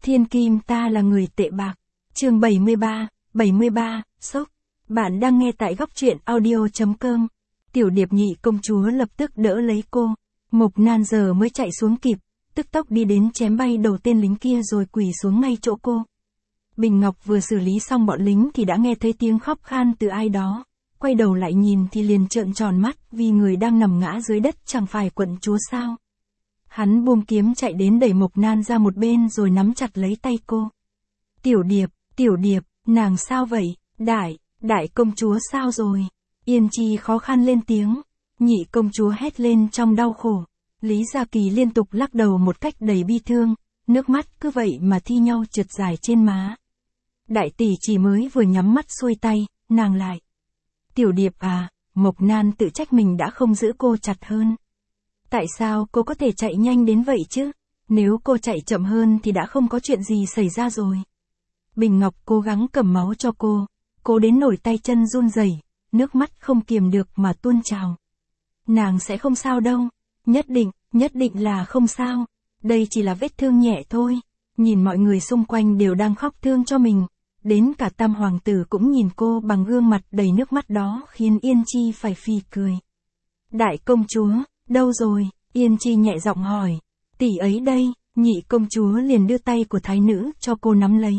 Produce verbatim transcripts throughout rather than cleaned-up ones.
Thiên kim ta là người tệ bạc. Chương bảy mươi ba, bảy mươi ba, sốc. Bạn đang nghe tại góc truyện audio chấm com. Tiểu Điệp nhị công chúa lập tức đỡ lấy cô. Mộc Nan giờ mới chạy xuống kịp, tức tốc đi đến chém bay đầu tên lính kia rồi quỳ xuống ngay chỗ cô. Bình Ngọc vừa xử lý xong bọn lính thì đã nghe thấy tiếng khóc khan từ ai đó. Quay đầu lại nhìn thì liền trợn tròn mắt vì người đang nằm ngã dưới đất chẳng phải quận chúa sao. Hắn buông kiếm chạy đến đẩy Mộc Nan ra một bên rồi nắm chặt lấy tay cô. Tiểu Điệp, Tiểu Điệp, nàng sao vậy? Đại, đại công chúa sao rồi? Yên Chi khó khăn lên tiếng. Nhị công chúa hét lên trong đau khổ. Lý Gia Kỳ liên tục lắc đầu một cách đầy bi thương, nước mắt cứ vậy mà thi nhau trượt dài trên má. Đại tỷ chỉ mới vừa nhắm mắt xuôi tay, nàng lại. Tiểu Điệp à, Mộc Nan tự trách mình đã không giữ cô chặt hơn. Tại sao cô có thể chạy nhanh đến vậy chứ? Nếu cô chạy chậm hơn thì đã không có chuyện gì xảy ra rồi. Bình Ngọc cố gắng cầm máu cho cô, cố đến nổi tay chân run rẩy, nước mắt không kiềm được mà tuôn trào. Nàng sẽ không sao đâu, nhất định, nhất định là không sao. Đây chỉ là vết thương nhẹ thôi. Nhìn mọi người xung quanh đều đang khóc thương cho mình. Đến cả Tam hoàng tử cũng nhìn cô bằng gương mặt đầy nước mắt đó khiến Yên Chi phải phì cười. Đại công chúa, đâu rồi? Yên Chi nhẹ giọng hỏi. Tỷ ấy đây. Nhị công chúa liền đưa tay của thái nữ cho cô nắm lấy.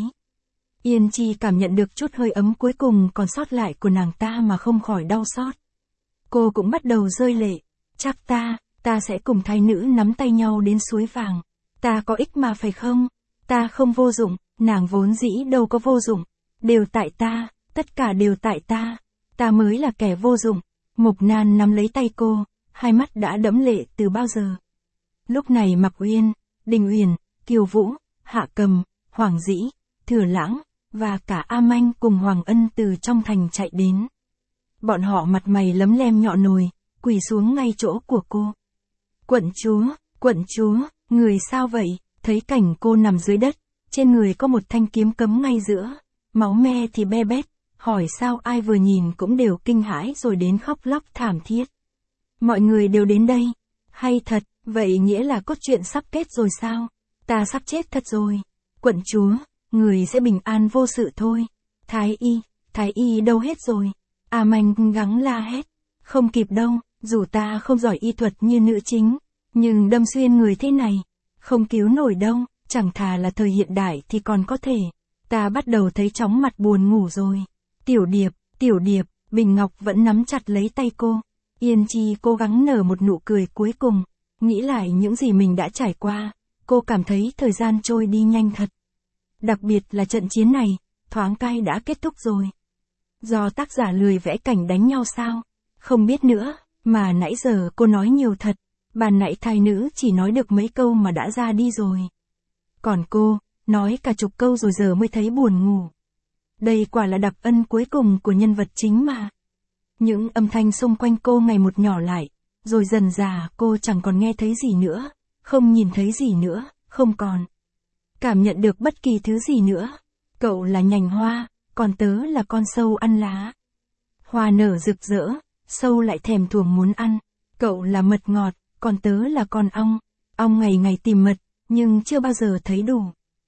Yên Chi cảm nhận được chút hơi ấm cuối cùng còn sót lại của nàng ta mà không khỏi đau xót. Cô cũng bắt đầu rơi lệ. Chắc ta, ta sẽ cùng thái nữ nắm tay nhau đến suối vàng. Ta có ích mà phải không? Ta không vô dụng, nàng vốn dĩ đâu có vô dụng. Đều tại ta, tất cả đều tại ta. Ta mới là kẻ vô dụng. Mộc Nan nắm lấy tay cô, hai mắt đã đẫm lệ từ bao giờ. Lúc này Mặc Uyên, Đình Uyển, Kiều Vũ, Hạ Cầm, Hoàng Dĩ, Thừa Lãng, và cả A Manh cùng Hoàng Ân từ trong thành chạy đến. Bọn họ mặt mày lấm lem nhọ nồi, quỳ xuống ngay chỗ của cô. Quận chúa, quận chúa, người sao vậy? Thấy cảnh cô nằm dưới đất, trên người có một thanh kiếm cấm ngay giữa, máu me thì be bét, hỏi sao ai vừa nhìn cũng đều kinh hãi rồi đến khóc lóc thảm thiết. Mọi người đều đến đây, hay thật, vậy nghĩa là cốt truyện sắp kết rồi sao? Ta sắp chết thật rồi. Quận chúa, người sẽ bình an vô sự thôi. Thái y, thái y đâu hết rồi? A Manh gắng la hét. Không kịp đâu, dù ta không giỏi y thuật như nữ chính, nhưng đâm xuyên người thế này, không cứu nổi đâu, chẳng thà là thời hiện đại thì còn có thể. Ta bắt đầu thấy chóng mặt buồn ngủ rồi. Tiểu Điệp, Tiểu Điệp, Bình Ngọc vẫn nắm chặt lấy tay cô. Yên Chi cố gắng nở một nụ cười cuối cùng, nghĩ lại những gì mình đã trải qua, cô cảm thấy thời gian trôi đi nhanh thật. Đặc biệt là trận chiến này, thoáng cai đã kết thúc rồi. Do tác giả lười vẽ cảnh đánh nhau sao? Không biết nữa, mà nãy giờ cô nói nhiều thật, bàn nãy thái nữ chỉ nói được mấy câu mà đã ra đi rồi. Còn cô, nói cả chục câu rồi giờ mới thấy buồn ngủ. Đây quả là đặc ân cuối cùng của nhân vật chính mà. Những âm thanh xung quanh cô ngày một nhỏ lại, rồi dần dà cô chẳng còn nghe thấy gì nữa, không nhìn thấy gì nữa, không còn cảm nhận được bất kỳ thứ gì nữa. Cậu là nhành hoa, còn tớ là con sâu ăn lá. Hoa nở rực rỡ, sâu lại thèm thuồng muốn ăn. Cậu là mật ngọt, còn tớ là con ong. Ong ngày ngày tìm mật, nhưng chưa bao giờ thấy đủ.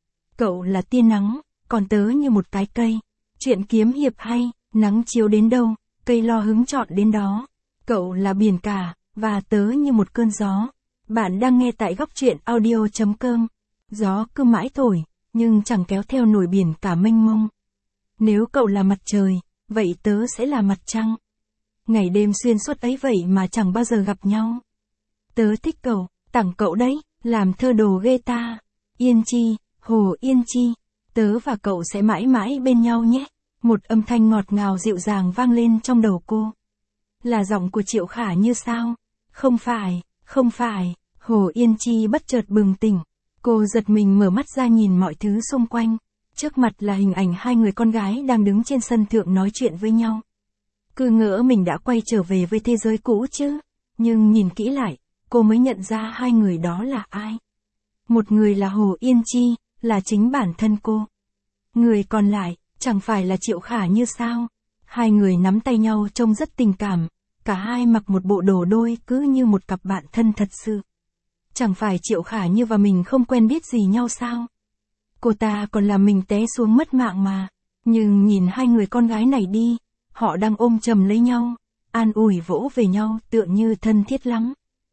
Cậu là tia nắng, còn tớ như một cái cây. Chuyện kiếm hiệp hay, nắng chiếu đến đâu, cây lo hứng chọn đến đó. Cậu là biển cả, và tớ như một cơn gió. Bạn đang nghe tại góc truyện audio chấm com. Gió cứ mãi thổi, nhưng chẳng kéo theo nổi biển cả mênh mông. Nếu cậu là mặt trời, vậy tớ sẽ là mặt trăng. Ngày đêm xuyên suốt ấy vậy mà chẳng bao giờ gặp nhau. Tớ thích cậu, tặng cậu đấy, làm thơ đồ ghê ta. Yên Chi, Hồ Yên Chi, tớ và cậu sẽ mãi mãi bên nhau nhé. Một âm thanh ngọt ngào dịu dàng vang lên trong đầu cô. Là giọng của Triệu Khả Như sao? Không phải, không phải. Hồ Yên Chi bất chợt bừng tỉnh. Cô giật mình mở mắt ra nhìn mọi thứ xung quanh. Trước mặt là hình ảnh hai người con gái đang đứng trên sân thượng nói chuyện với nhau. Cứ ngỡ mình đã quay trở về với thế giới cũ chứ. Nhưng nhìn kỹ lại, cô mới nhận ra hai người đó là ai. Một người là Hồ Yên Chi, là chính bản thân cô. Người còn lại, chẳng phải là Triệu Khả Như sao? Hai người nắm tay nhau trông rất tình cảm. Cả hai mặc một bộ đồ đôi cứ như một cặp bạn thân thật sự. Chẳng phải Triệu Khả Như và mình không quen biết gì nhau sao? Cô ta còn làm mình té xuống mất mạng mà. Nhưng nhìn hai người con gái này đi, họ đang ôm chầm lấy nhau, an ủi vỗ về nhau tựa như thân thiết lắm.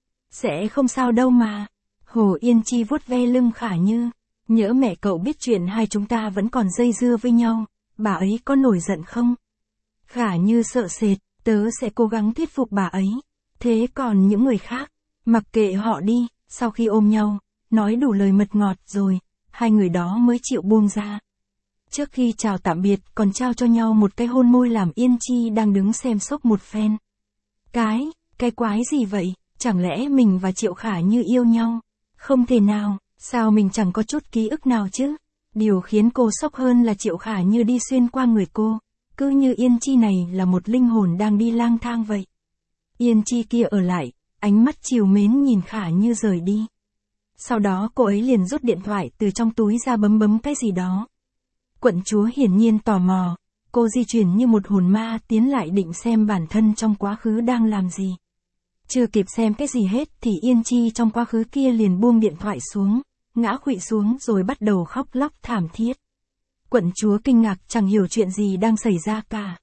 Sẽ không sao đâu mà. Hồ Yên Chi vuốt ve lưng Khả Như. Nhỡ mẹ cậu biết chuyện hai chúng ta vẫn còn dây dưa với nhau, bà ấy có nổi giận không? Khả Như sợ sệt, tớ sẽ cố gắng thuyết phục bà ấy. Thế còn những người khác, mặc kệ họ đi. Sau khi ôm nhau, nói đủ lời mật ngọt rồi, hai người đó mới chịu buông ra. Trước khi chào tạm biệt còn trao cho nhau một cái hôn môi làm Yên Chi đang đứng xem sốc một phen. Cái, cái quái gì vậy? Chẳng lẽ mình và Triệu Khả Như yêu nhau? Không thể nào, sao mình chẳng có chút ký ức nào chứ? Điều khiến cô sốc hơn là Triệu Khả Như đi xuyên qua người cô, cứ như Yên Chi này là một linh hồn đang đi lang thang vậy. Yên Chi kia ở lại, ánh mắt trìu mến nhìn Khả Như rời đi. Sau đó cô ấy liền rút điện thoại từ trong túi ra bấm bấm cái gì đó. Quận chúa hiển nhiên tò mò, cô di chuyển như một hồn ma tiến lại định xem bản thân trong quá khứ đang làm gì. Chưa kịp xem cái gì hết thì Yên Chi trong quá khứ kia liền buông điện thoại xuống, ngã khuỵu xuống rồi bắt đầu khóc lóc thảm thiết. Quận chúa kinh ngạc chẳng hiểu chuyện gì đang xảy ra cả.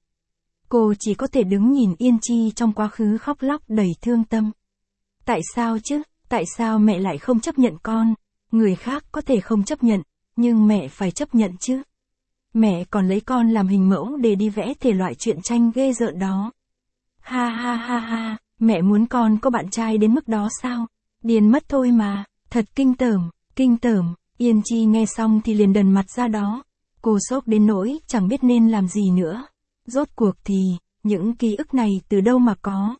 Cô chỉ có thể đứng nhìn Yên Chi trong quá khứ khóc lóc đầy thương tâm. Tại sao chứ? Tại sao mẹ lại không chấp nhận con? Người khác có thể không chấp nhận, nhưng mẹ phải chấp nhận chứ. Mẹ còn lấy con làm hình mẫu để đi vẽ thể loại truyện tranh ghê rợn đó. Ha ha ha ha, mẹ muốn con có bạn trai đến mức đó sao? Điên mất thôi mà, thật kinh tởm, kinh tởm. Yên Chi nghe xong thì liền đần mặt ra đó. Cô sốc đến nỗi chẳng biết nên làm gì nữa. Rốt cuộc thì, những ký ức này từ đâu mà có?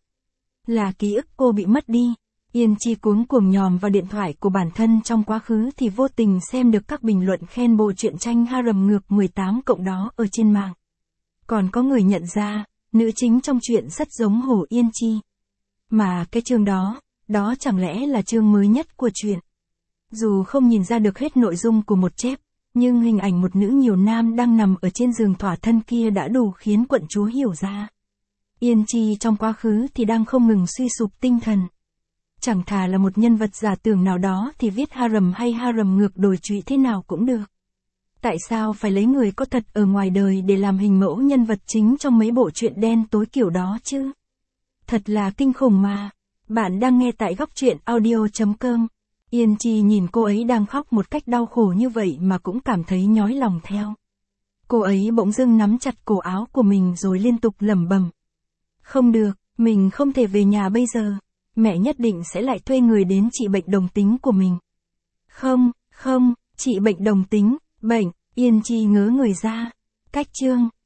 Là ký ức cô bị mất đi. Yên Chi cuống cuồng nhòm vào điện thoại của bản thân trong quá khứ thì vô tình xem được các bình luận khen bộ truyện tranh Harem ngược mười tám cộng đó ở trên mạng. Còn có người nhận ra, nữ chính trong truyện rất giống Hồ Yên Chi. Mà cái chương đó, đó chẳng lẽ là chương mới nhất của truyện. Dù không nhìn ra được hết nội dung của một chép, nhưng hình ảnh một nữ nhiều nam đang nằm ở trên giường thỏa thân kia đã đủ khiến quận chúa hiểu ra. Yên Chi trong quá khứ thì đang không ngừng suy sụp tinh thần. Chẳng thà là một nhân vật giả tưởng nào đó thì viết harem hay harem ngược đồi trụy thế nào cũng được. Tại sao phải lấy người có thật ở ngoài đời để làm hình mẫu nhân vật chính trong mấy bộ truyện đen tối kiểu đó chứ? Thật là kinh khủng mà. Bạn đang nghe tại góc truyện audio chấm com. Yên Chi nhìn cô ấy đang khóc một cách đau khổ như vậy mà cũng cảm thấy nhói lòng theo. Cô ấy bỗng dưng nắm chặt cổ áo của mình rồi liên tục lẩm bẩm. Không được, mình không thể về nhà bây giờ. Mẹ nhất định sẽ lại thuê người đến trị bệnh đồng tính của mình. Không, không, trị bệnh đồng tính, bệnh, Yên Chi ngớ người ra. Cách chương.